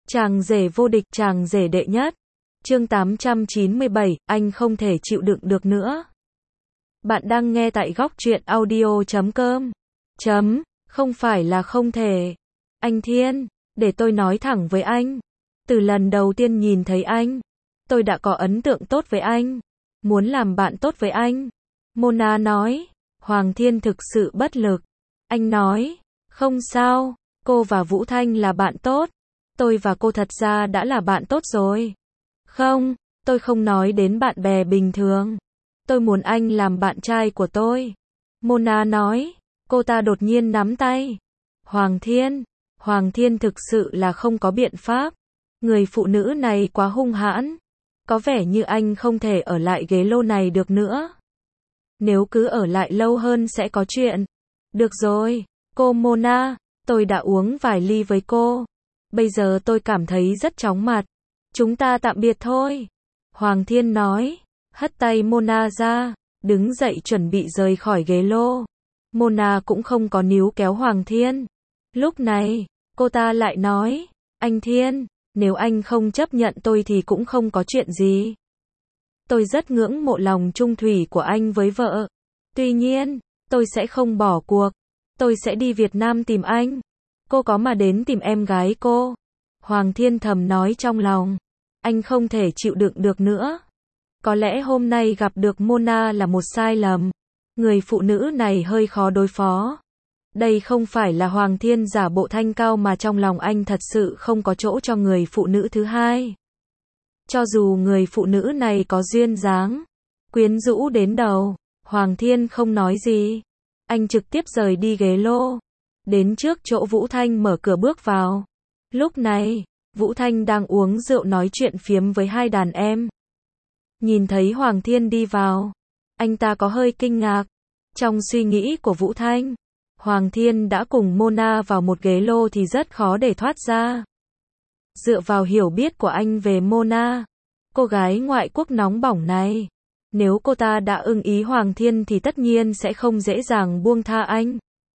Chàng rể vô địch, chàng rể đệ nhất. Chương 897, anh không thể chịu đựng được nữa. Bạn đang nghe tại góc truyện audio.com. Không phải là không thể. Anh Thiên, để tôi nói thẳng với anh. Từ lần đầu tiên nhìn thấy anh, tôi đã có ấn tượng tốt với anh. Muốn làm bạn tốt với anh. Mona nói. Hoàng Thiên thực sự bất lực. Anh nói, không sao, cô và Vũ Thanh là bạn tốt. Tôi và cô thật ra đã là bạn tốt rồi. Không, tôi không nói đến bạn bè bình thường. Tôi muốn anh làm bạn trai của tôi. Mona nói. Cô ta đột nhiên nắm tay. Hoàng Thiên thực sự là không có biện pháp. Người phụ nữ này quá hung hãn. Có vẻ như anh không thể ở lại ghế lô này được nữa. Nếu cứ ở lại lâu hơn sẽ có chuyện. Được rồi, cô Mona, tôi đã uống vài ly với cô. Bây giờ tôi cảm thấy rất chóng mặt. Chúng ta tạm biệt thôi. Hoàng Thiên nói, hất tay Mona ra, đứng dậy chuẩn bị rời khỏi ghế lô. Mona cũng không có níu kéo Hoàng Thiên. Lúc này, cô ta lại nói, anh Thiên, nếu anh không chấp nhận tôi thì cũng không có chuyện gì. Tôi rất ngưỡng mộ lòng trung thủy của anh với vợ. Tuy nhiên, tôi sẽ không bỏ cuộc. Tôi sẽ đi Việt Nam tìm anh. Cô có mà đến tìm em gái cô. Hoàng Thiên thầm nói trong lòng. Anh không thể chịu đựng được nữa. Có lẽ hôm nay gặp được Mona là một sai lầm. Người phụ nữ này hơi khó đối phó. Đây không phải là Hoàng Thiên giả bộ thanh cao mà trong lòng anh thật sự không có chỗ cho người phụ nữ thứ hai. Cho dù người phụ nữ này có duyên dáng, quyến rũ đến đầu, Hoàng Thiên không nói gì. Anh trực tiếp rời đi ghế lô. Đến trước chỗ Vũ Thanh mở cửa bước vào. Lúc này, Vũ Thanh đang uống rượu nói chuyện phiếm với hai đàn em. Nhìn thấy Hoàng Thiên đi vào, anh ta có hơi kinh ngạc. Trong suy nghĩ của Vũ Thanh, Hoàng Thiên đã cùng Mona vào một ghế lô thì rất khó để thoát ra. Dựa vào hiểu biết của anh về Mona, cô gái ngoại quốc nóng bỏng này, nếu cô ta đã ưng ý Hoàng Thiên thì tất nhiên sẽ không dễ dàng buông tha anh.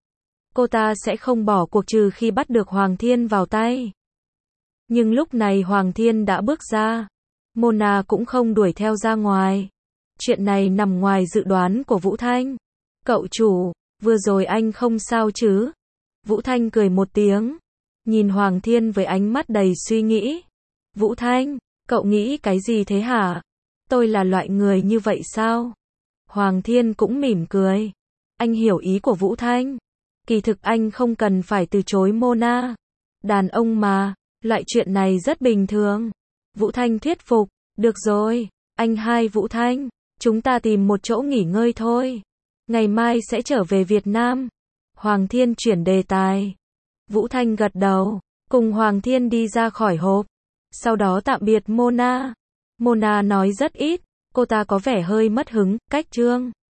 Cô ta sẽ không bỏ cuộc trừ khi bắt được Hoàng Thiên vào tay. Nhưng lúc này Hoàng Thiên đã bước ra. Mona cũng không đuổi theo ra ngoài. Chuyện này nằm ngoài dự đoán của Vũ Thanh. Cậu chủ, vừa rồi anh không sao chứ? Vũ Thanh cười một tiếng. Nhìn Hoàng Thiên với ánh mắt đầy suy nghĩ. Vũ Thanh, cậu nghĩ cái gì thế hả? Tôi là loại người như vậy sao? Hoàng Thiên cũng mỉm cười. Anh hiểu ý của Vũ Thanh. Kỳ thực anh không cần phải từ chối Mona. Đàn ông mà, loại chuyện này rất bình thường. Vũ Thanh thuyết phục. Được rồi, anh hai Vũ Thanh, chúng ta tìm một chỗ nghỉ ngơi thôi. Ngày mai sẽ trở về Việt Nam. Hoàng Thiên chuyển đề tài. Vũ Thanh gật đầu, cùng Hoàng Thiên đi ra khỏi hộp. Sau đó tạm biệt Mona. Mona nói rất ít, cô ta có vẻ hơi mất hứng, cách chương.